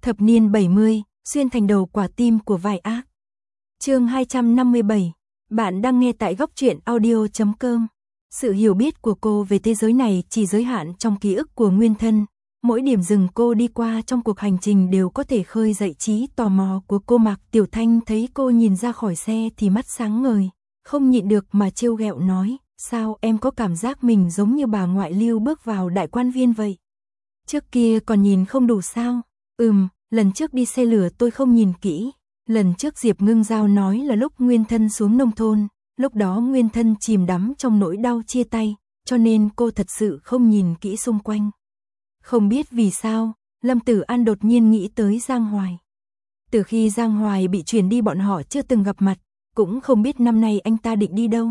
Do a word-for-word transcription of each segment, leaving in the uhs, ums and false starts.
Thập niên bảy mươi, xuyên thành đầu quả tim của vai ác. Chương hai trăm năm mươi bảy. Bạn đang nghe tại góc truyện audio chấm com. Sự hiểu biết của cô về thế giới này chỉ giới hạn trong ký ức của nguyên thân. Mỗi điểm dừng cô đi qua trong cuộc hành trình đều có thể khơi dậy trí tò mò của cô. Mạc Tiểu Thanh thấy cô nhìn ra khỏi xe thì mắt sáng ngời, không nhịn được mà trêu ghẹo nói, sao em có cảm giác mình giống như bà ngoại Lưu bước vào đại quan viên vậy? Trước kia còn nhìn không đủ sao? Ừm, lần trước đi xe lửa tôi không nhìn kỹ. Lần trước Diệp Ngưng Giao nói là lúc nguyên thân xuống nông thôn, lúc đó nguyên thân chìm đắm trong nỗi đau chia tay, cho nên cô thật sự không nhìn kỹ xung quanh. Không biết vì sao, Lâm Tử An đột nhiên nghĩ tới Giang Hoài. Từ khi Giang Hoài bị chuyển đi bọn họ chưa từng gặp mặt, cũng không biết năm nay anh ta định đi đâu.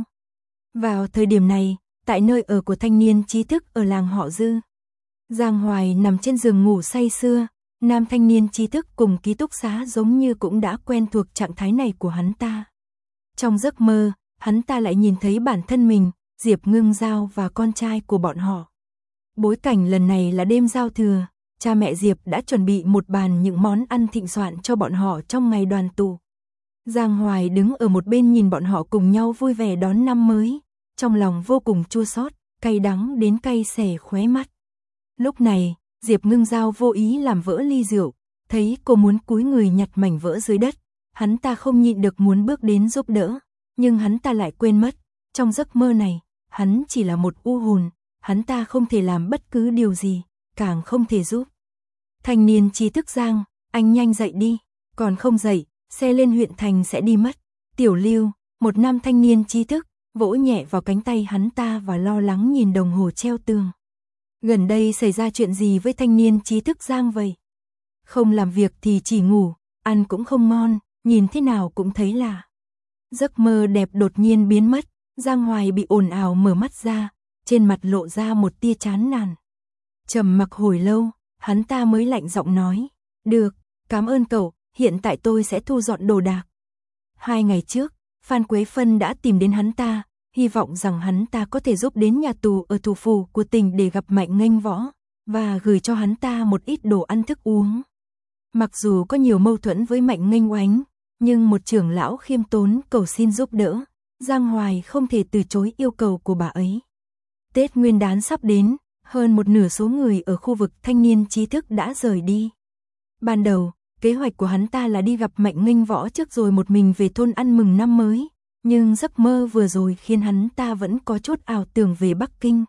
Vào thời điểm này, tại nơi ở của thanh niên trí thức ở làng họ Dư, Giang Hoài nằm trên giường ngủ say sưa, nam thanh niên trí thức cùng ký túc xá giống như cũng đã quen thuộc trạng thái này của hắn ta. Trong giấc mơ, hắn ta lại nhìn thấy bản thân mình, Diệp Ngưng Giao và con trai của bọn họ. Bối cảnh lần này là đêm giao thừa, cha mẹ Diệp đã chuẩn bị một bàn những món ăn thịnh soạn cho bọn họ trong ngày đoàn tụ. Giang Hoài đứng ở một bên nhìn bọn họ cùng nhau vui vẻ đón năm mới, trong lòng vô cùng chua xót, cay đắng đến cay xè khóe mắt. Lúc này, Diệp Ngưng Giao vô ý làm vỡ ly rượu, thấy cô muốn cúi người nhặt mảnh vỡ dưới đất, hắn ta không nhịn được muốn bước đến giúp đỡ, nhưng hắn ta lại quên mất, trong giấc mơ này, hắn chỉ là một u hồn, hắn ta không thể làm bất cứ điều gì, càng không thể giúp. Thanh niên trí thức Giang, anh nhanh dậy đi, còn không dậy, xe lên huyện thành sẽ đi mất. Tiểu Lưu, một nam thanh niên trí thức, vỗ nhẹ vào cánh tay hắn ta và lo lắng nhìn đồng hồ treo tường. Gần đây xảy ra chuyện gì với thanh niên trí thức Giang vậy? Không làm việc thì chỉ ngủ, ăn cũng không ngon, nhìn thế nào cũng thấy lạ. Giấc mơ đẹp đột nhiên biến mất, Giang Hoài bị ồn ào mở mắt ra, trên mặt lộ ra một tia chán nản. Trầm mặc hồi lâu, hắn ta mới lạnh giọng nói, được, cảm ơn cậu, hiện tại tôi sẽ thu dọn đồ đạc. Hai ngày trước, Phan Quế Phân đã tìm đến hắn ta, hy vọng rằng hắn ta có thể giúp đến nhà tù ở thủ phủ của tỉnh để gặp Mạnh Nghênh Võ, và gửi cho hắn ta một ít đồ ăn thức uống. Mặc dù có nhiều mâu thuẫn với Mạnh Nghênh Oánh, nhưng một trưởng lão khiêm tốn cầu xin giúp đỡ, Giang Hoài không thể từ chối yêu cầu của bà ấy. Tết Nguyên đán sắp đến, hơn một nửa số người ở khu vực thanh niên trí thức đã rời đi. Ban đầu, kế hoạch của hắn ta là đi gặp Mạnh Nghênh Võ trước rồi một mình về thôn ăn mừng năm mới, nhưng giấc mơ vừa rồi khiến hắn ta vẫn có chút ảo tưởng về Bắc Kinh.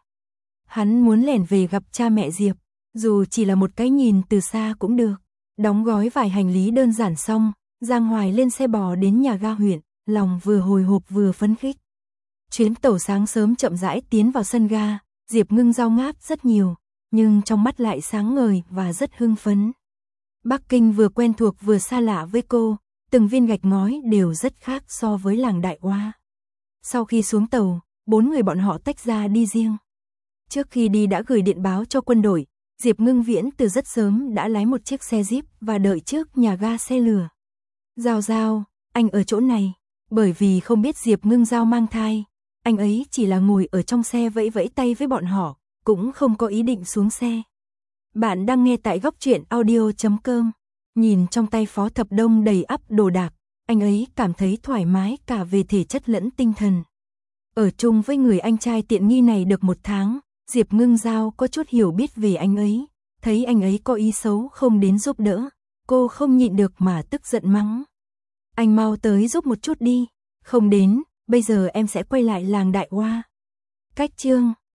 Hắn muốn lẻn về gặp cha mẹ Diệp, dù chỉ là một cái nhìn từ xa cũng được. Đóng gói vài hành lý đơn giản xong, Giang Hoài lên xe bò đến nhà ga huyện, lòng vừa hồi hộp vừa phấn khích. Chuyến tàu sáng sớm chậm rãi tiến vào sân ga, Diệp Ngưng Giao ngáp rất nhiều, nhưng trong mắt lại sáng ngời và rất hưng phấn. Bắc Kinh vừa quen thuộc vừa xa lạ với cô, từng viên gạch ngói đều rất khác so với làng Đại Oa. Sau khi xuống tàu, bốn người bọn họ tách ra đi riêng. Trước khi đi đã gửi điện báo cho quân đội, Diệp Ngưng Viễn từ rất sớm đã lái một chiếc xe Jeep và đợi trước nhà ga xe lửa. Giao Giao, anh ở chỗ này, bởi vì không biết Diệp Ngưng Giao mang thai, anh ấy chỉ là ngồi ở trong xe vẫy vẫy tay với bọn họ, cũng không có ý định xuống xe. Bạn đang nghe tại góc truyện audio chấm com. Nhìn trong tay Phó Thập Đông đầy ắp đồ đạc, anh ấy cảm thấy thoải mái cả về thể chất lẫn tinh thần. Ở chung với người anh trai tiện nghi này được một tháng, Diệp Ngưng Giao có chút hiểu biết về anh ấy, thấy anh ấy có ý xấu không đến giúp đỡ, cô không nhịn được mà tức giận mắng. Anh mau tới giúp một chút đi, không đến, bây giờ em sẽ quay lại làng Đại Oa. Cách chương